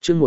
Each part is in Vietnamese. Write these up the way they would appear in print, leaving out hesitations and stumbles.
chương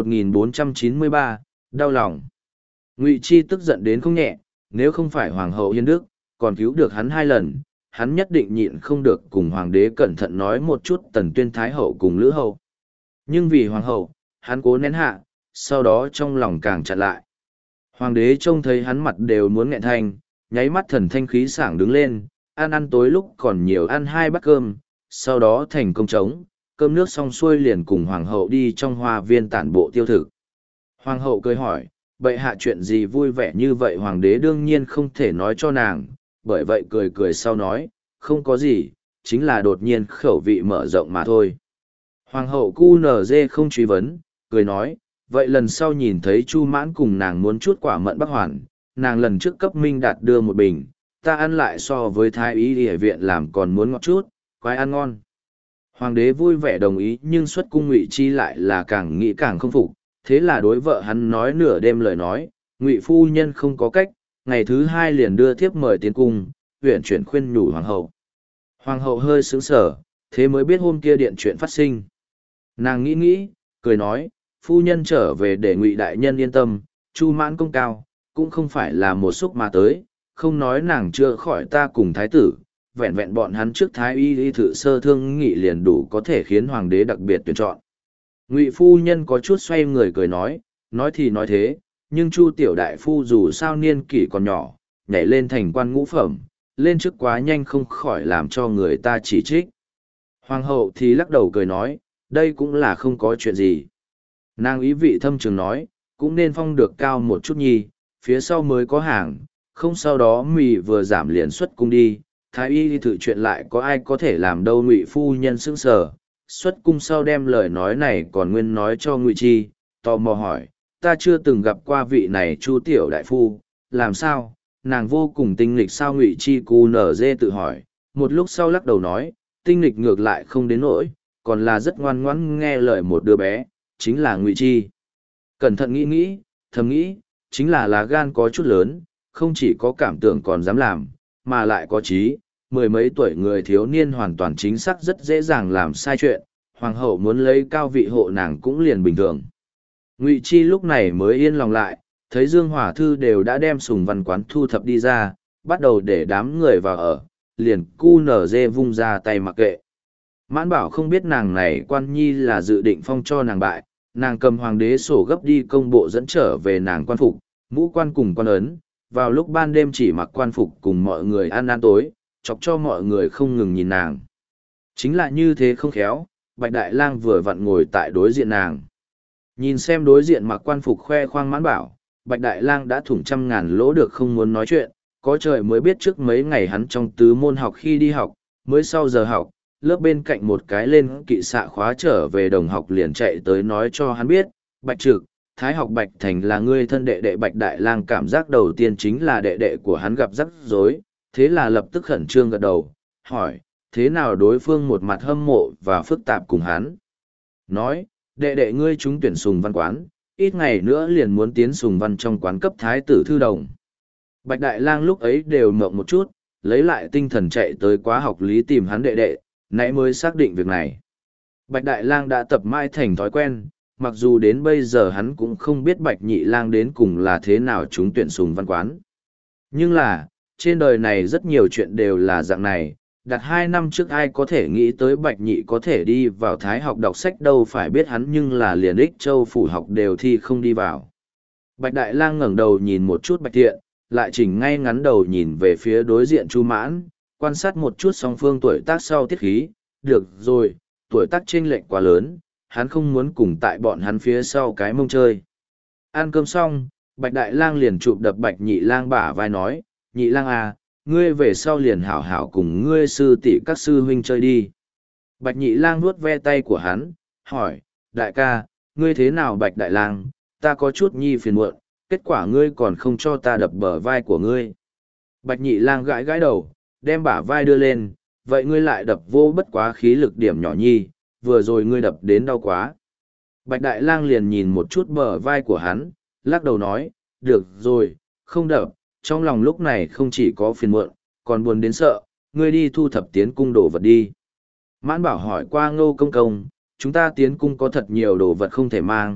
1493, đau lòng. Ngụy Chi tức giận đến không nhẹ, nếu không phải Hoàng hậu Hiên Đức, còn cứu được hắn 2 lần, hắn nhất định nhịn không được cùng Hoàng đế cẩn thận nói một chút Tần Tuyên Thái hậu cùng Lữ hậu. Nhưng vì Hoàng hậu, hắn cố nén hạ, sau đó trong lòng càng chặt lại. Hoàng đế trông thấy hắn mặt đều muốn nghẹn thanh, nháy mắt thần thanh khí sảng đứng lên, ăn tối lúc còn nhiều ăn 2 bát cơm, sau đó thành công trống, cơm nước xong xuôi liền cùng Hoàng hậu đi trong hoa viên tản bộ tiêu thực. Hoàng hậu cười hỏi, bệ hạ chuyện gì vui vẻ như vậy? Hoàng đế đương nhiên không thể nói cho nàng, bởi vậy cười cười sau nói, không có gì, chính là đột nhiên khẩu vị mở rộng mà thôi. Hoàng hậu QNZ không truy vấn, cười nói, vậy lần sau nhìn thấy Chu Mãn cùng nàng muốn chút quả mận Bắc Hoàn, nàng lần trước cấp Minh Đạt đưa một bình, ta ăn lại so với Thái y y viện làm còn muốn ngọt chút, quái ăn ngon. Hoàng đế vui vẻ đồng ý, nhưng xuất cung Ngụy Chi lại là càng nghĩ càng không phục, thế là đối vợ hắn nói nửa đêm lời nói, Ngụy phu nhân không có cách, ngày thứ 2 liền đưa thiếp mời tiến cung, huyện chuyển khuyên nhủ hoàng hậu. Hoàng hậu hơi sững sờ, thế mới biết hôm kia điện chuyện phát sinh. Nàng nghĩ, cười nói, phu nhân trở về để Ngụy đại nhân yên tâm, Chu Mãn công cao, cũng không phải là một xúc mà tới, không nói nàng chưa khỏi ta cùng thái tử, vẹn vẹn bọn hắn trước thái y thử sơ thương nghị liền đủ có thể khiến hoàng đế đặc biệt tuyển chọn. Ngụy phu nhân có chút xoay người cười nói thì nói thế, nhưng Chu tiểu đại phu dù sao niên kỷ còn nhỏ, nhảy lên thành quan ngũ phẩm, lên chức quá nhanh không khỏi làm cho người ta chỉ trích. Hoàng hậu thì lắc đầu cười nói, đây cũng là không có chuyện gì. Nàng ý vị thâm trường nói, cũng nên phong được cao một chút nhi, phía sau mới có hàng, không sau đó mì vừa giảm liền xuất cung đi, thái y thử chuyện lại có ai có thể làm đâu. Ngụy phu nhân sững sờ, xuất cung sau đem lời nói này còn nguyên nói cho Ngụy Chi, tò mò hỏi, ta chưa từng gặp qua vị này Chu tiểu đại phu, làm sao, nàng vô cùng tinh nghịch sao? Ngụy Chi cu nở dê tự hỏi, một lúc sau lắc đầu nói, tinh nghịch ngược lại không đến nỗi, còn là rất ngoan ngoãn nghe lời một đứa bé, chính là Ngụy Chi. Cẩn thận nghĩ, thầm nghĩ, chính là lá gan có chút lớn, không chỉ có cảm tưởng còn dám làm, mà lại có trí. 10 mấy tuổi người thiếu niên hoàn toàn chính xác rất dễ dàng làm sai chuyện, hoàng hậu muốn lấy cao vị hộ nàng cũng liền bình thường. Ngụy Chi lúc này mới yên lòng lại, thấy Dương Hòa Thư đều đã đem Sùng Văn Quán thu thập đi ra, bắt đầu để đám người vào ở, liền cu nở dê vung ra tay mặc kệ. Mãn Bảo không biết nàng này quan nhi là dự định phong cho nàng bại, nàng cầm hoàng đế sổ gấp đi công bộ dẫn trở về nàng quan phục, mũ quan cùng quan ấn, vào lúc ban đêm chỉ mặc quan phục cùng mọi người ăn tối, chọc cho mọi người không ngừng nhìn nàng. Chính là như thế không khéo, Bạch Đại Lang vừa vặn ngồi tại đối diện nàng. Nhìn xem đối diện mặc quan phục khoe khoang Mãn Bảo, Bạch Đại Lang đã thủng trăm ngàn lỗ được không muốn nói chuyện, có trời mới biết trước mấy ngày hắn trong tứ môn học khi đi học, mới sau giờ học, lớp bên cạnh một cái lên kỵ xạ khóa trở về đồng học liền chạy tới nói cho hắn biết, Bạch Trực, Thái học Bạch Thành là ngươi thân đệ đệ. Bạch Đại Lang cảm giác đầu tiên chính là đệ đệ của hắn gặp rắc rối, thế là lập tức khẩn trương gật đầu, hỏi, thế nào? Đối phương một mặt hâm mộ và phức tạp cùng hắn. Nói, đệ đệ ngươi trúng tuyển Sùng Văn Quán, ít ngày nữa liền muốn tiến Sùng Văn trong quán cấp thái tử thư đồng. Bạch Đại Lang lúc ấy đều mộng một chút, lấy lại tinh thần chạy tới quá học lý tìm hắn đệ đệ, nãy mới xác định việc này. Bạch Đại Lang đã tập mãi thành thói quen, mặc dù đến bây giờ hắn cũng không biết Bạch Nhị Lang đến cùng là thế nào trúng tuyển Sùng Văn Quán. Nhưng là, trên đời này rất nhiều chuyện đều là dạng này, đặt 2 năm trước ai có thể nghĩ tới Bạch Nhị có thể đi vào Thái học đọc sách đâu, phải biết hắn nhưng là liền Ích Châu phủ học đều thi không đi vào. Bạch Đại Lang ngẩng đầu nhìn một chút Bạch Thiện, lại chỉnh ngay ngắn đầu nhìn về phía đối diện Chu Mãn, quan sát một chút song phương tuổi tác sau tiết khí, được rồi, tuổi tác chênh lệch quá lớn, hắn không muốn cùng tại bọn hắn phía sau cái mông chơi. Ăn cơm xong, Bạch Đại Lang liền chụp đập Bạch Nhị Lang bả vai nói, Nhị Lang à, ngươi về sau liền hảo hảo cùng ngươi sư tỷ các sư huynh chơi đi. Bạch Nhị Lang vuốt ve tay của hắn, hỏi, đại ca, ngươi thế nào? Bạch Đại Lang, ta có chút nhi phiền muộn, kết quả ngươi còn không cho ta đập bờ vai của ngươi. Bạch Nhị Lang gãi gãi đầu, đem bả vai đưa lên, vậy ngươi lại đập vô bất quá khí lực điểm nhỏ nhi, vừa rồi ngươi đập đến đau quá. Bạch Đại Lang liền nhìn một chút bờ vai của hắn, lắc đầu nói, được rồi, không đập, trong lòng lúc này không chỉ có phiền muộn, còn buồn đến sợ, ngươi đi thu thập tiến cung đồ vật đi. Mãn Bảo hỏi qua Ngô Công Công, chúng ta tiến cung có thật nhiều đồ vật không thể mang,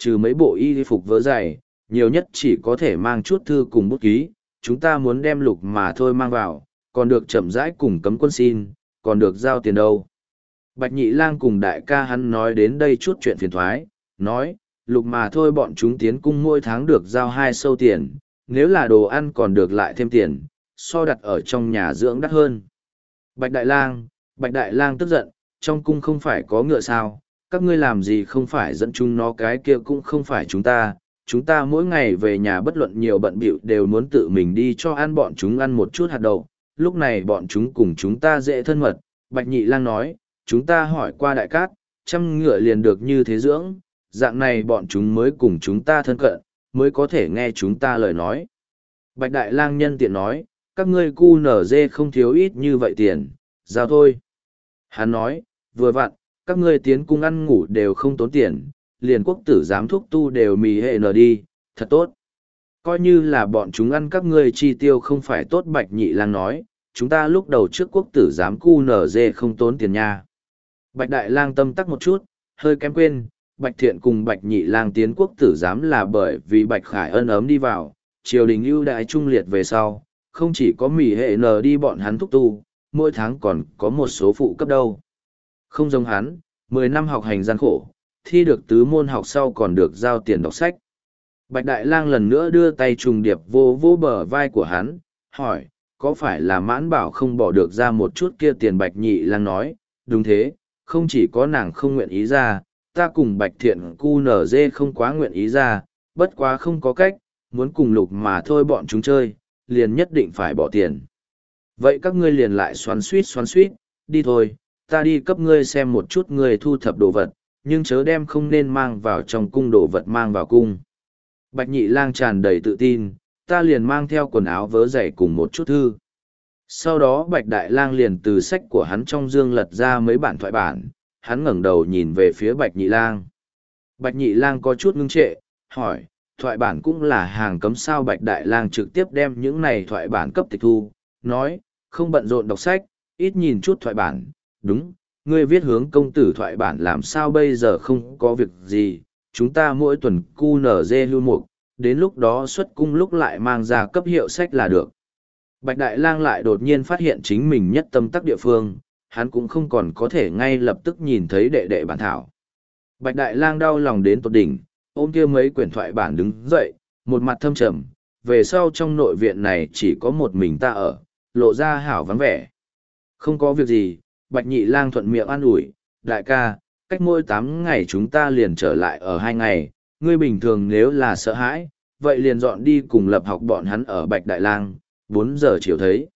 trừ mấy bộ y phục vớ dày, nhiều nhất chỉ có thể mang chút thư cùng bút ký, chúng ta muốn đem lục mà thôi mang vào, còn được chậm rãi cùng cấm quân xin, còn được giao tiền đâu. Bạch Nhị Lang cùng đại ca hắn nói đến đây chút chuyện phiền thoái, nói, lục mà thôi bọn chúng tiến cung mỗi tháng được giao 2 sâu tiền, nếu là đồ ăn còn được lại thêm tiền, so đặt ở trong nhà dưỡng đắt hơn. Bạch Đại Lang tức giận, trong cung không phải có ngựa sao, các ngươi làm gì không phải dẫn chúng nó, cái kia cũng không phải chúng ta mỗi ngày về nhà bất luận nhiều bận bịu đều muốn tự mình đi cho ăn bọn chúng ăn một chút hạt đậu, lúc này bọn chúng cùng chúng ta dễ thân mật. Bạch Nhị Lang nói, chúng ta hỏi qua đại cát, trăm ngựa liền được như thế dưỡng, dạng này bọn chúng mới cùng chúng ta thân cận, mới có thể nghe chúng ta lời nói. Bạch Đại Lang nhân tiện nói, các ngươi cu nở dê không thiếu ít như vậy tiền, giao thôi. Hắn nói, vừa vặn, các ngươi tiến cung ăn ngủ đều không tốn tiền, liền quốc tử giám thuốc tu đều mì hệ nở đi, thật tốt. Coi như là bọn chúng ăn các ngươi chi tiêu không phải tốt. Bạch Nhị Lang nói, chúng ta lúc đầu trước quốc tử giám cu nở dê không tốn tiền nha. Bạch Đại Lang tâm tắc một chút, hơi kém quên, Bạch Thiện cùng Bạch Nhị Lang tiến quốc tử giám là bởi vì Bạch Khải Ân ấm đi vào, triều đình ưu đãi trung liệt về sau, không chỉ có mỉ hệ nờ đi bọn hắn thúc tu, mỗi tháng còn có một số phụ cấp đâu. Không giống hắn, 10 năm học hành gian khổ, thi được tứ môn học sau còn được giao tiền đọc sách. Bạch Đại Lang lần nữa đưa tay trùng điệp vô vô bờ vai của hắn, hỏi, có phải là Mãn Bảo không bỏ được ra một chút kia tiền? Bạch Nhị Lang nói, đúng thế, không chỉ có nàng không nguyện ý ra, ta cùng Bạch Thiện cu nở dê không quá nguyện ý ra, bất quá không có cách, muốn cùng lục mà thôi bọn chúng chơi, liền nhất định phải bỏ tiền. Vậy các ngươi liền lại xoắn suýt, đi thôi, ta đi cấp ngươi xem một chút ngươi thu thập đồ vật, nhưng chớ đem không nên mang vào trong cung đồ vật mang vào cung. Bạch Nhị Lang tràn đầy tự tin, ta liền mang theo quần áo vớ giày cùng một chút thư. Sau đó Bạch Đại Lang liền từ sách của hắn trong dương lật ra mấy bản thoại bản, hắn ngẩng đầu nhìn về phía Bạch Nhị Lang. Bạch Nhị Lang có chút ngưng trệ, hỏi, thoại bản cũng là hàng cấm sao? Bạch Đại Lang trực tiếp đem những này thoại bản cấp tịch thu, nói, không bận rộn đọc sách, ít nhìn chút thoại bản, đúng, ngươi viết hướng công tử thoại bản làm sao bây giờ? Không có việc gì, chúng ta mỗi tuần cu nở dê lưu mục, đến lúc đó xuất cung lúc lại mang ra cấp hiệu sách là được. Bạch Đại Lang lại đột nhiên phát hiện chính mình nhất tâm tắc địa phương, hắn cũng không còn có thể ngay lập tức nhìn thấy đệ đệ bản thảo. Bạch Đại Lang đau lòng đến tột đỉnh, ôm kia mấy quyển thoại bản đứng dậy, một mặt thâm trầm, về sau trong nội viện này chỉ có một mình ta ở, lộ ra hảo vắng vẻ. Không có việc gì, Bạch Nhị Lang thuận miệng an ủi, đại ca, cách mỗi 8 ngày chúng ta liền trở lại ở 2 ngày, ngươi bình thường nếu là sợ hãi, vậy liền dọn đi cùng lập học bọn hắn ở Bạch Đại Lang, 4 giờ chiều thấy.